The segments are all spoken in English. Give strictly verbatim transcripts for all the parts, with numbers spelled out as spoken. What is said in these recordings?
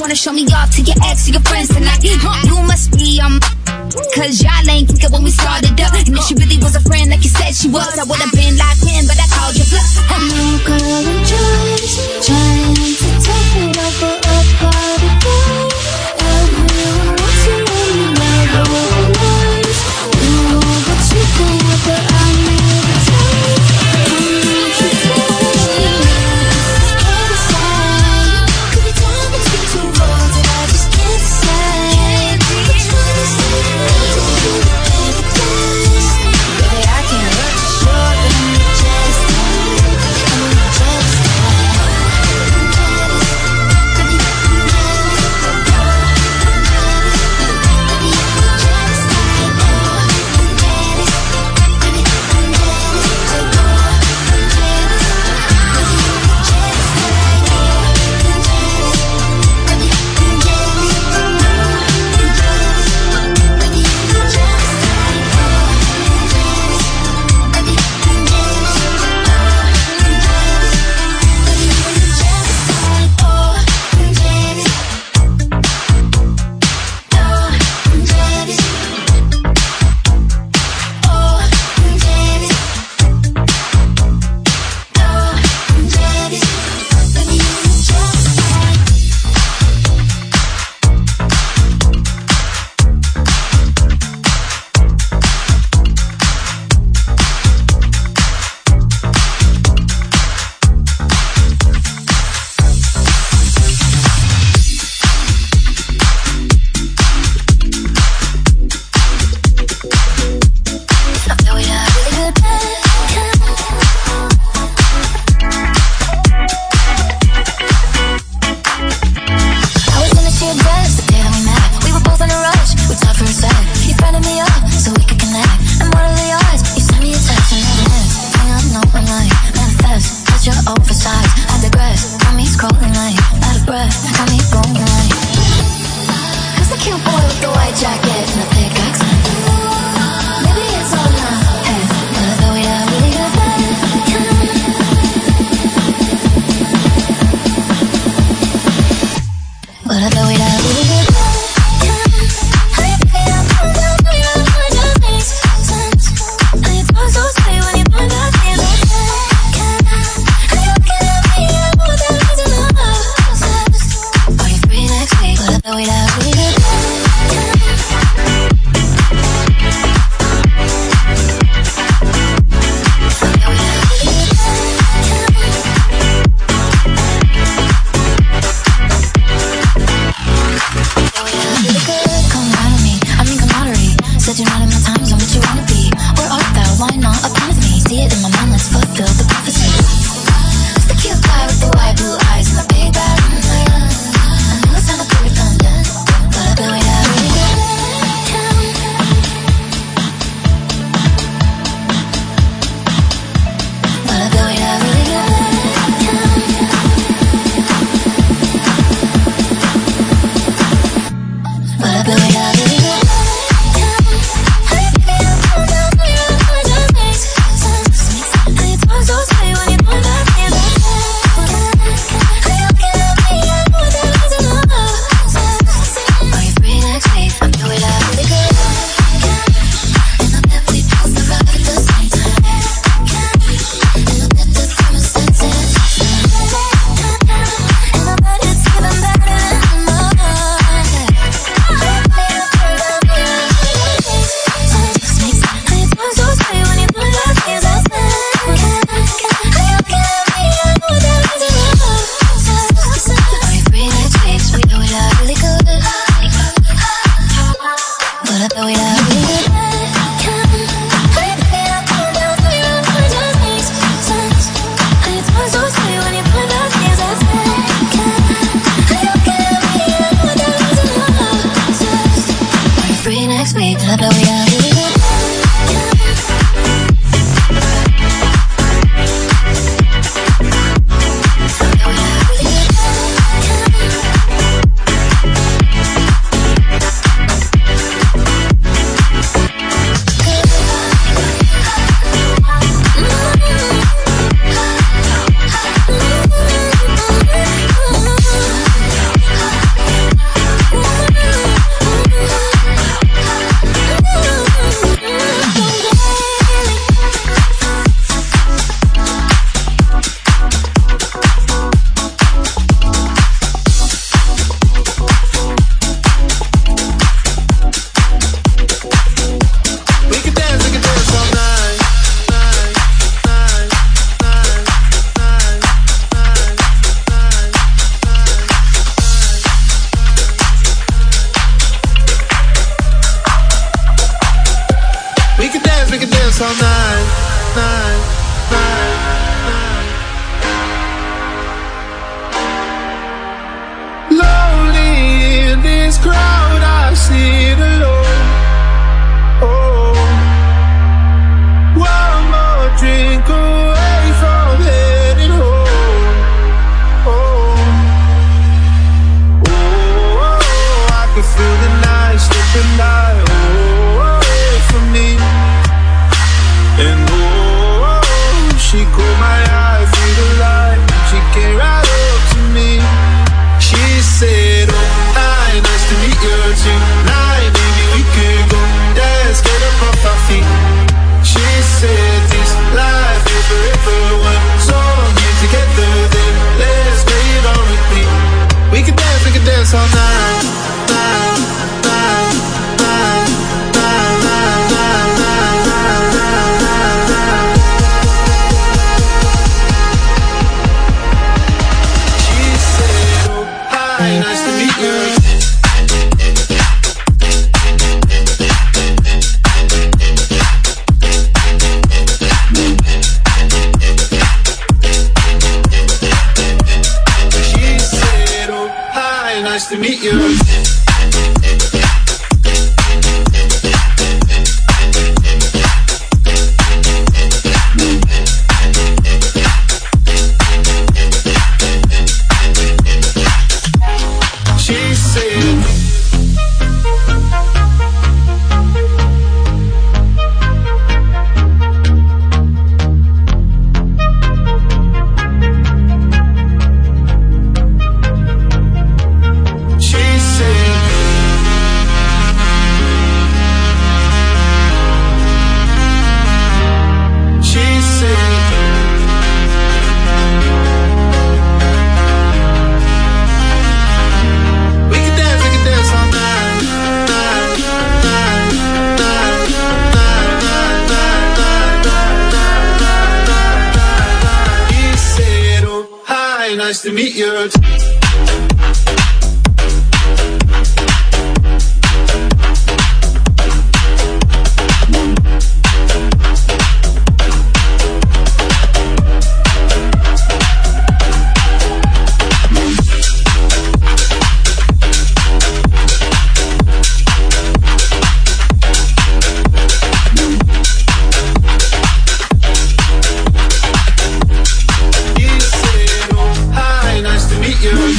wanna show me off to your ex or your friends tonight. You must be um, cause y'all ain't think it when we started up. And if she really was a friend like you said she was, I would've been locked in, but I called you bluff. No girl, I'm just trying to top it up for a party boy. Everyone wants you and you never realize. You know what you think, but I never tell you. I need to say can't decide. Could be torn between two roads that I just can't decide. But trying to say to you every day. Baby, I can't let you short and just dance all night, night, night, night. Lonely in this crowd, I sit alone. Oh, one more drink away from heading home. Oh, oh, oh, I can feel the night slipping by. Oh, away from me. And oh, she caught my eye through the light. She came right up to me. She said, oh, hi, nice to meet you tonight. Maybe we could go dance, get up off our feet. She said, this life is forever. One song here together, then let's play it on repeat. We could dance, we could dance all night, night, night, night, night, night, night, night, night, night. She said, oh, hi, nice to meet you. Nice to meet you. She said, nice to meet you. You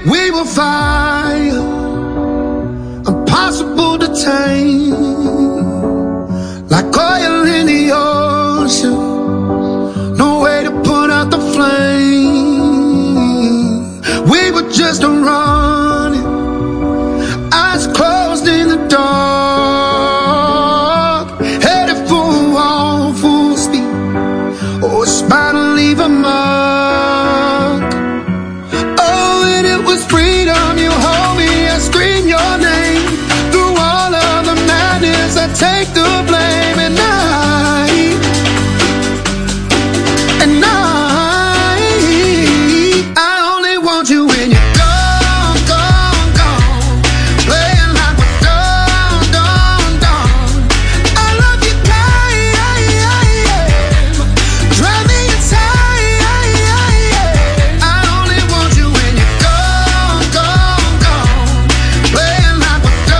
We were fire, impossible to tame, like oil in the ocean, no way to put out the flame. We were just running, eyes closed in the dark, headed for a wall full speed. Oh, it's bound to leave a mark. Oh, and it was freedom. You hold me, I scream your name. Through all of the madness, I take the blame. And I, and I, I only want you when you're gone, gone, gone. Playing like we're done, done, done. I love you, time. Drive me inside. I only want you when you're gone, gone, gone. Playing like we're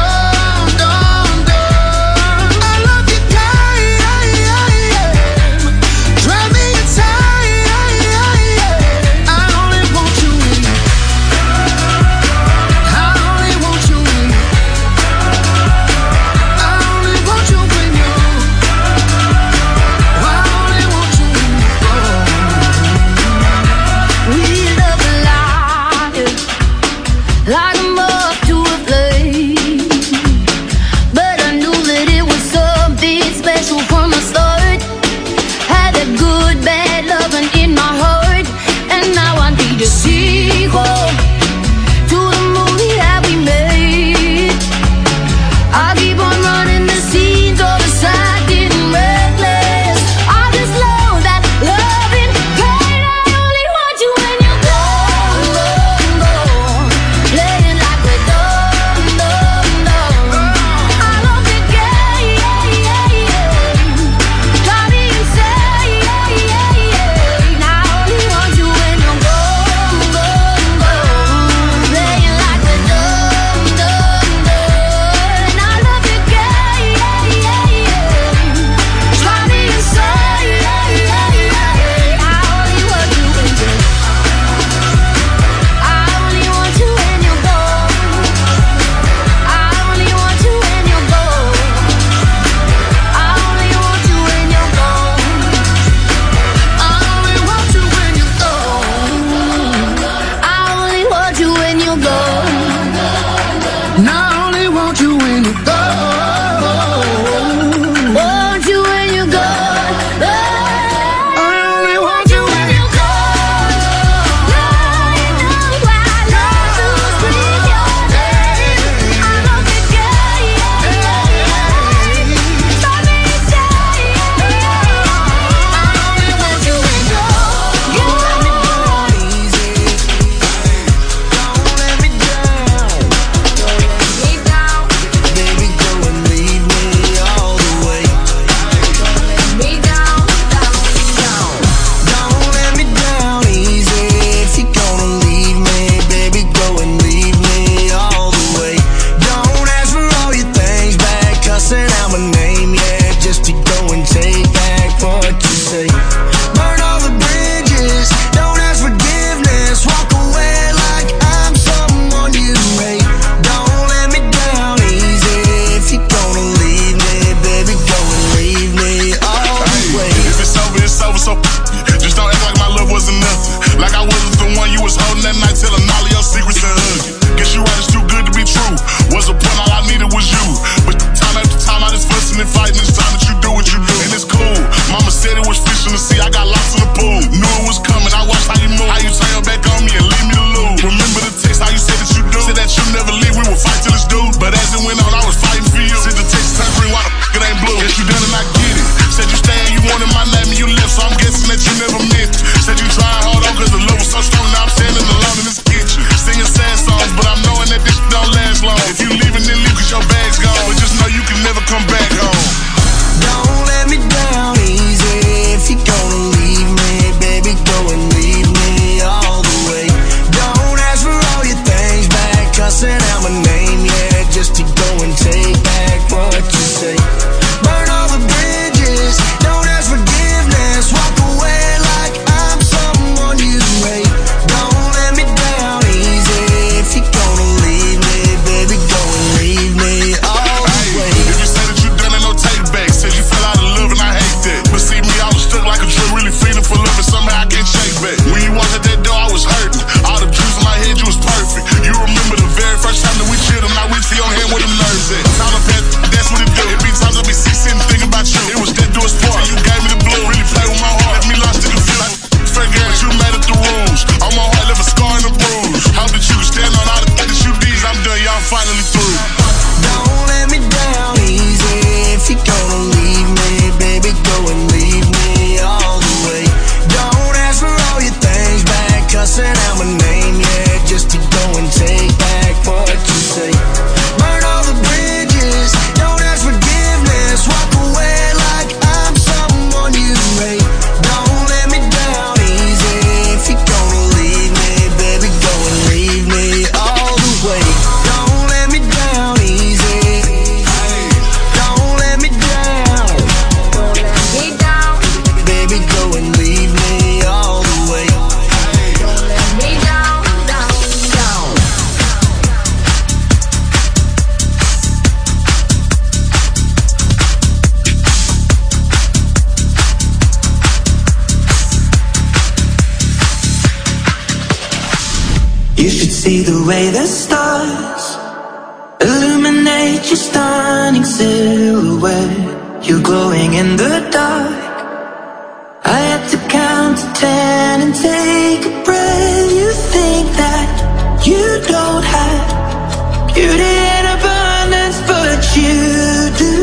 You should see the way the stars illuminate your stunning silhouette. You're glowing in the dark. I had to count to ten and take a breath. You think that you don't have beauty in abundance, but you do.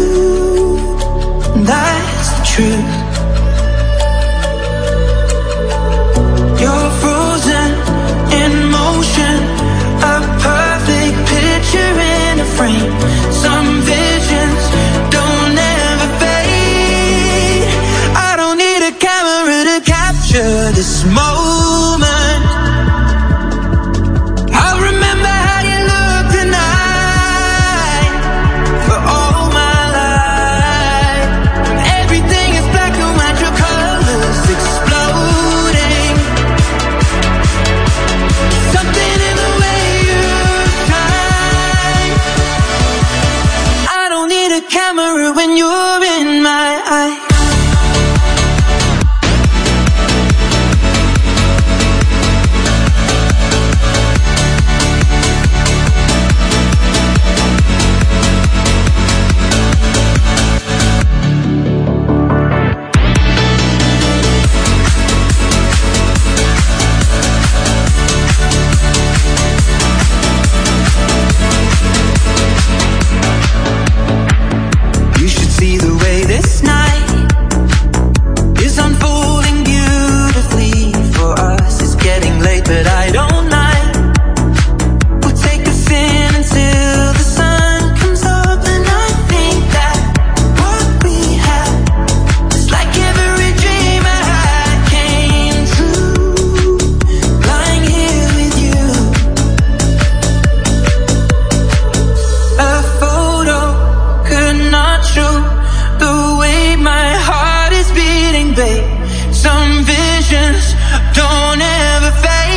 That's the truth. You're frozen in motion, a perfect picture in a frame. Some visions don't ever fade. I don't need a camera to capture this moment. I'll remember how you look tonight for all my life. When everything is black and white, your colors exploding. Something in the way you shine. I don't need a camera when you're in my eyes.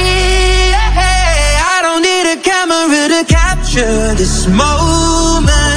This moment